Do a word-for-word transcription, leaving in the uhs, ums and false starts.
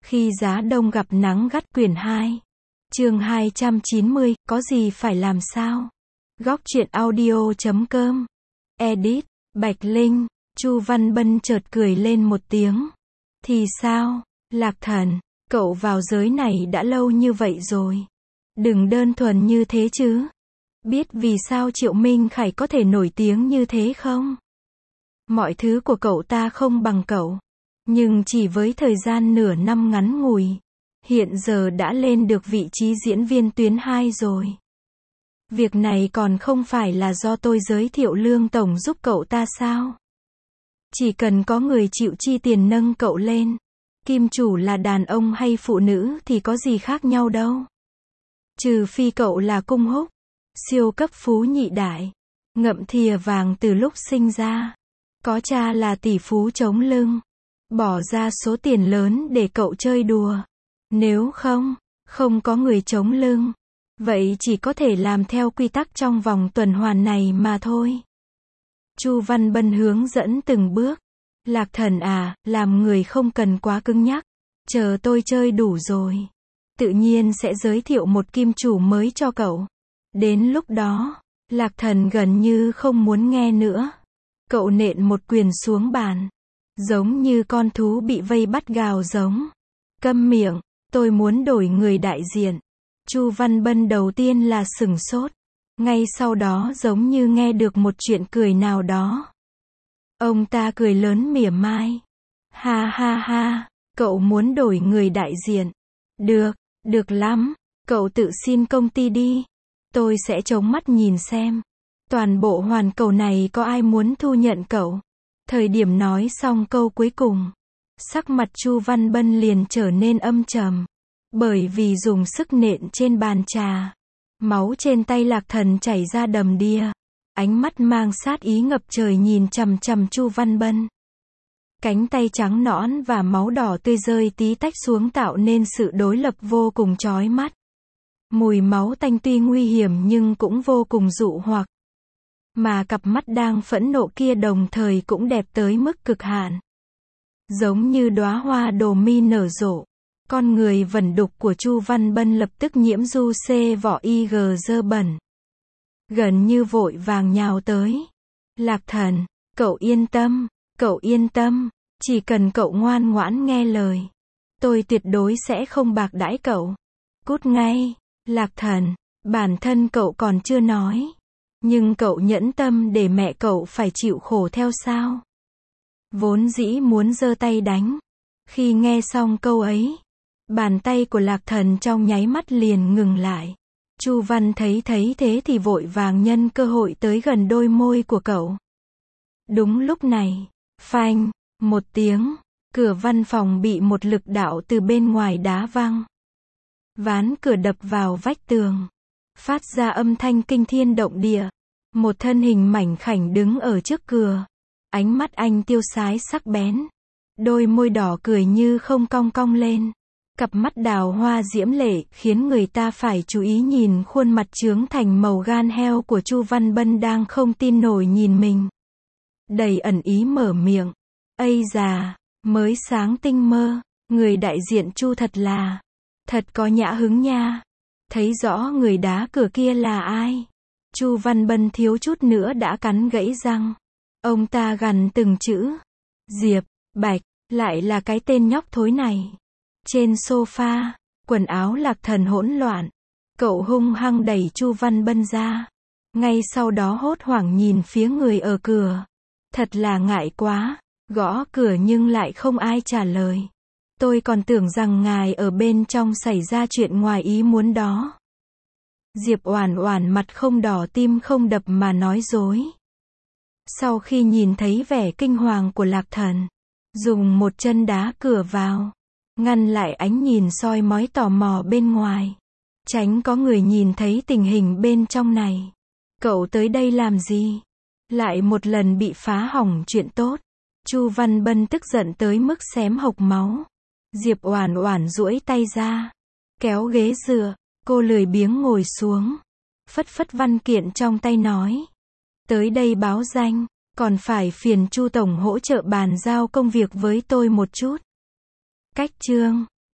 Khi giá đông gặp nắng gắt quyển hai. Chương hai trăm chín mươi, có gì phải làm sao? Góc truyện audio chấm com. Edit, Bạch Linh. Chu Văn Bân chợt cười lên một tiếng. Thì sao, Lạc Thần, cậu vào giới này đã lâu như vậy rồi. Đừng đơn thuần như thế chứ. Biết vì sao Triệu Minh Khải có thể nổi tiếng như thế không? Mọi thứ của cậu ta không bằng cậu. Nhưng chỉ với thời gian nửa năm ngắn ngủi, hiện giờ đã lên được vị trí diễn viên tuyến hai rồi. Việc này còn không phải là do tôi giới thiệu Lương Tổng giúp cậu ta sao? Chỉ cần có người chịu chi tiền nâng cậu lên. Kim chủ là đàn ông hay phụ nữ thì có gì khác nhau đâu. Trừ phi cậu là cung húc, siêu cấp phú nhị đại, ngậm thìa vàng từ lúc sinh ra. Có cha là tỷ phú chống lưng, bỏ ra số tiền lớn để cậu chơi đùa. Nếu không, không có người chống lưng, vậy chỉ có thể làm theo quy tắc trong vòng tuần hoàn này mà thôi. Chu Văn Bân hướng dẫn từng bước. Lạc Thần à, làm người không cần quá cứng nhắc. Chờ tôi chơi đủ rồi, tự nhiên sẽ giới thiệu một kim chủ mới cho cậu. Đến lúc đó, Lạc Thần gần như không muốn nghe nữa. Cậu nện một quyền xuống bàn, giống như con thú bị vây bắt gào giống. Câm miệng, tôi muốn đổi người đại diện. Chu Văn Bân đầu tiên là sửng sốt, ngay sau đó giống như nghe được một chuyện cười nào đó. Ông ta cười lớn mỉa mai. Ha ha ha, cậu muốn đổi người đại diện. Được, được lắm, cậu tự xin công ty đi. Tôi sẽ chống mắt nhìn xem. Toàn bộ hoàn cầu này có ai muốn thu nhận cậu. Thời điểm nói xong câu cuối cùng, sắc mặt Chu Văn Bân liền trở nên âm trầm. Bởi vì dùng sức nện trên bàn trà, máu trên tay Lạc Thần chảy ra đầm đìa. Ánh mắt mang sát ý ngập trời nhìn chằm chằm Chu Văn Bân. Cánh tay trắng nõn và máu đỏ tươi rơi tí tách xuống tạo nên sự đối lập vô cùng chói mắt. Mùi máu tanh tuy nguy hiểm nhưng cũng vô cùng dụ hoặc. Mà cặp mắt đang phẫn nộ kia đồng thời cũng đẹp tới mức cực hạn. Giống như đóa hoa đồ mi nở rộ. Con người vẩn đục của Chu Văn Bân lập tức nhiễm du xê vỏ y gờ dơ bẩn. Gần như vội vàng nhào tới. Lạc Thần, cậu yên tâm, cậu yên tâm, chỉ cần cậu ngoan ngoãn nghe lời, tôi tuyệt đối sẽ không bạc đãi cậu. Cút ngay, Lạc Thần, bản thân cậu còn chưa nói, nhưng cậu nhẫn tâm để mẹ cậu phải chịu khổ theo sao? Vốn dĩ muốn giơ tay đánh. Khi nghe xong câu ấy, bàn tay của Lạc Thần trong nháy mắt liền ngừng lại. Chu Văn thấy thấy thế thì vội vàng nhân cơ hội tới gần đôi môi của cậu. Đúng lúc này, phanh, một tiếng, cửa văn phòng bị một lực đạo từ bên ngoài đá văng. Ván cửa đập vào vách tường, phát ra âm thanh kinh thiên động địa. Một thân hình mảnh khảnh đứng ở trước cửa. Ánh mắt anh tiêu sái sắc bén. Đôi môi đỏ cười như không cong cong lên. Cặp mắt đào hoa diễm lệ khiến người ta phải chú ý nhìn khuôn mặt chướng thành màu gan heo của Chu Văn Bân đang không tin nổi nhìn mình. Đầy ẩn ý mở miệng. Ây già, mới sáng tinh mơ, người đại diện Chu thật là, thật có nhã hứng nha. Thấy rõ người đá cửa kia là ai? Chu Văn Bân thiếu chút nữa đã cắn gãy răng. Ông ta gằn từng chữ. Diệp, Bạch, lại là cái tên nhóc thối này. Trên sofa, quần áo Lạc Thần hỗn loạn. Cậu hung hăng đẩy Chu Văn Bân ra. Ngay sau đó hốt hoảng nhìn phía người ở cửa. Thật là ngại quá, gõ cửa nhưng lại không ai trả lời. Tôi còn tưởng rằng ngài ở bên trong xảy ra chuyện ngoài ý muốn đó. Diệp Oản Oản mặt không đỏ tim không đập mà nói dối. Sau khi nhìn thấy vẻ kinh hoàng của Lạc Thần, dùng một chân đá cửa vào, ngăn lại ánh nhìn soi mói tò mò bên ngoài, tránh có người nhìn thấy tình hình bên trong này. Cậu tới đây làm gì? Lại một lần bị phá hỏng chuyện tốt. Chu Văn Bân tức giận tới mức xém hộc máu. Diệp Oản Oản duỗi tay ra, kéo ghế dựa, cô lười biếng ngồi xuống, phất phất văn kiện trong tay nói: "Tới đây báo danh, còn phải phiền Chu tổng hỗ trợ bàn giao công việc với tôi một chút." Cách chương